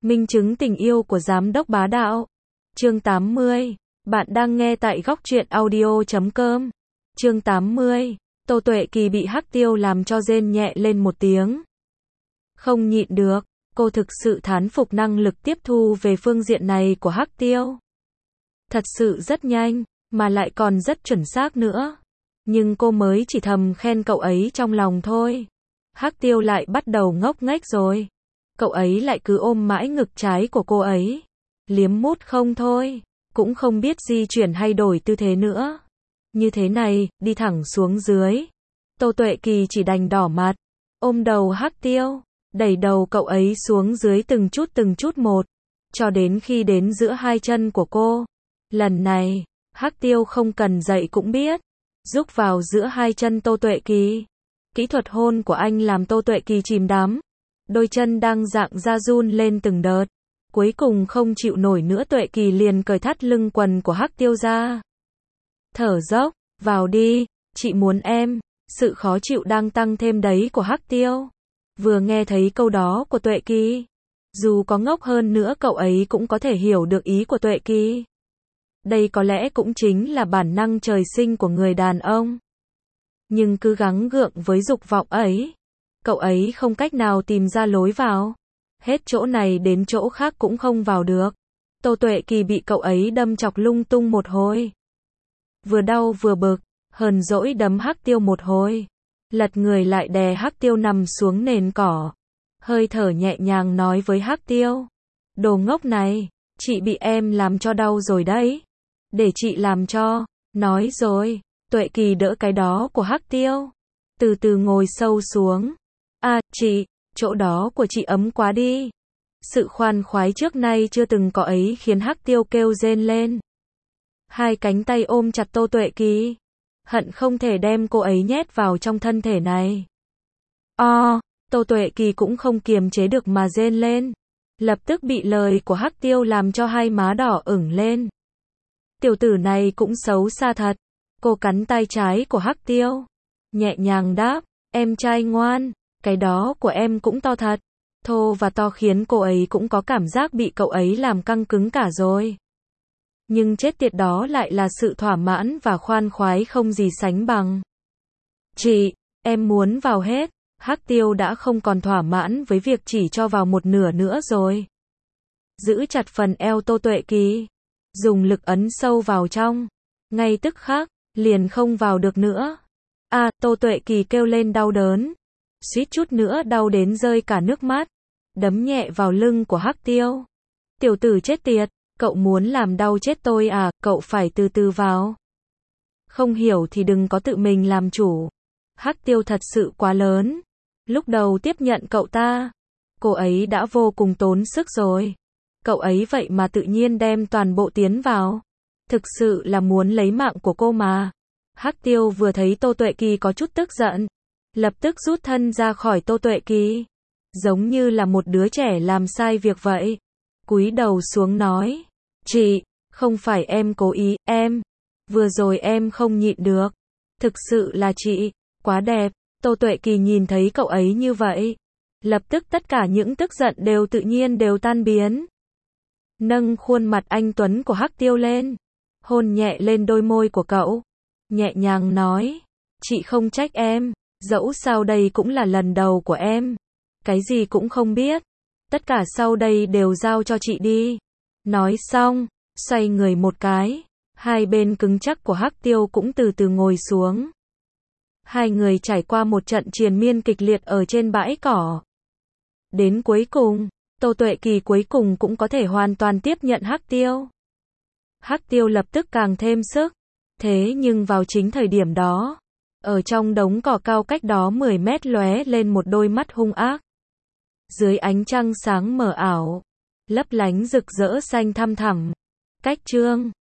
Minh chứng tình yêu của giám đốc bá đạo. Chương 80. Bạn đang nghe tại góc truyện audio.com. Chương 80. Tô Tuệ Kỳ bị Hắc Tiêu làm cho rên nhẹ lên một tiếng. Không nhịn được, cô thực sự thán phục năng lực tiếp thu về phương diện này của Hắc Tiêu. Thật sự rất nhanh, mà lại còn rất chuẩn xác nữa. Nhưng cô mới chỉ thầm khen cậu ấy trong lòng thôi. Hắc Tiêu lại bắt đầu ngốc nghếch rồi. Cậu ấy lại cứ ôm mãi ngực trái của cô ấy. Liếm mút không thôi, cũng không biết di chuyển hay đổi tư thế nữa. Như thế này, đi thẳng xuống dưới. Tô Tuệ Kỳ chỉ đành đỏ mặt, ôm đầu Hắc Tiêu, đẩy đầu cậu ấy xuống dưới từng chút một, cho đến khi đến giữa hai chân của cô. Lần này, Hắc Tiêu không cần dậy cũng biết, rúc vào giữa hai chân Tô Tuệ Kỳ. Kỹ thuật hôn của anh làm Tô Tuệ Kỳ chìm đắm, đôi chân đang rạng ra run lên từng đợt. Cuối cùng không chịu nổi nữa, Tuệ Kỳ liền cởi thắt lưng quần của Hắc Tiêu ra. Thở dốc, vào đi, chị muốn em. Sự khó chịu đang tăng thêm đấy của Hắc Tiêu. Vừa nghe thấy câu đó của Tuệ Kỳ, dù có ngốc hơn nữa cậu ấy cũng có thể hiểu được ý của Tuệ Kỳ. Đây có lẽ cũng chính là bản năng trời sinh của người đàn ông. Nhưng cứ gắng gượng với dục vọng ấy, cậu ấy không cách nào tìm ra lối vào. Hết chỗ này đến chỗ khác cũng không vào được. Tô Tuệ Kỳ bị cậu ấy đâm chọc lung tung một hồi. Vừa đau vừa bực, hờn dỗi đấm Hắc Tiêu một hồi. Lật người lại đè Hắc Tiêu nằm xuống nền cỏ. Hơi thở nhẹ nhàng nói với Hắc Tiêu. Đồ ngốc này, chị bị em làm cho đau rồi đấy. Để chị làm cho. Nói rồi, Tuệ Kỳ đỡ cái đó của Hắc Tiêu. Từ từ ngồi sâu xuống. À, chị, chỗ đó của chị ấm quá đi. Sự khoan khoái trước nay chưa từng có ấy khiến Hắc Tiêu kêu rên lên. Hai cánh tay ôm chặt Tô Tuệ Kỳ, hận không thể đem cô ấy nhét vào trong thân thể này. Tô Tuệ Kỳ cũng không kiềm chế được mà rên lên. Lập tức bị lời của Hắc Tiêu làm cho hai má đỏ ửng lên. Tiểu tử này cũng xấu xa thật. Cô cắn tay trái của Hắc Tiêu, nhẹ nhàng đáp, em trai ngoan, cái đó của em cũng to thật. Thô và to khiến cô ấy cũng có cảm giác bị cậu ấy làm căng cứng cả rồi. Nhưng chết tiệt đó lại là sự thỏa mãn và khoan khoái không gì sánh bằng. Chị, em muốn vào hết. Hắc Tiêu đã không còn thỏa mãn với việc chỉ cho vào một nửa nữa rồi. Giữ chặt phần eo Tô Tuệ Kỳ, dùng lực ấn sâu vào trong. Ngay tức khắc, liền không vào được nữa. Tô Tuệ Kỳ kêu lên đau đớn, suýt chút nữa đau đến rơi cả nước mắt, đấm nhẹ vào lưng của Hắc Tiêu. Tiểu tử chết tiệt, cậu muốn làm đau chết tôi à, cậu phải từ từ vào. Không hiểu thì đừng có tự mình làm chủ. Hắc Tiêu thật sự quá lớn. Lúc đầu tiếp nhận cậu ta, cô ấy đã vô cùng tốn sức rồi. Cậu ấy vậy mà tự nhiên đem toàn bộ tiến vào. Thực sự là muốn lấy mạng của cô mà. Hắc Tiêu vừa thấy Tô Tuệ Kỳ có chút tức giận, lập tức rút thân ra khỏi Tô Tuệ Kỳ, giống như là một đứa trẻ làm sai việc vậy. Cúi đầu xuống nói, chị, không phải em cố ý, vừa rồi em không nhịn được. Thực sự là chị, quá đẹp. Tô Tuệ Kỳ nhìn thấy cậu ấy như vậy, lập tức tất cả những tức giận đều tự nhiên đều tan biến. Nâng khuôn mặt anh tuấn của Hắc Tiêu lên, hôn nhẹ lên đôi môi của cậu, nhẹ nhàng nói, chị không trách em, dẫu sao đây cũng là lần đầu của em. Cái gì cũng không biết. Tất cả sau đây đều giao cho chị đi. Nói xong, xoay người một cái, hai bên cứng chắc của Hắc Tiêu cũng từ từ ngồi xuống. Hai người trải qua một trận triền miên kịch liệt ở trên bãi cỏ. Đến cuối cùng, Tô Tuệ Kỳ cuối cùng cũng có thể hoàn toàn tiếp nhận Hắc Tiêu. Hắc Tiêu lập tức càng thêm sức. Thế nhưng vào chính thời điểm đó, ở trong đống cỏ cao cách đó 10 mét lóe lên một đôi mắt hung ác. Dưới ánh trăng sáng mờ ảo, lấp lánh rực rỡ xanh thăm thẳm. Cách chương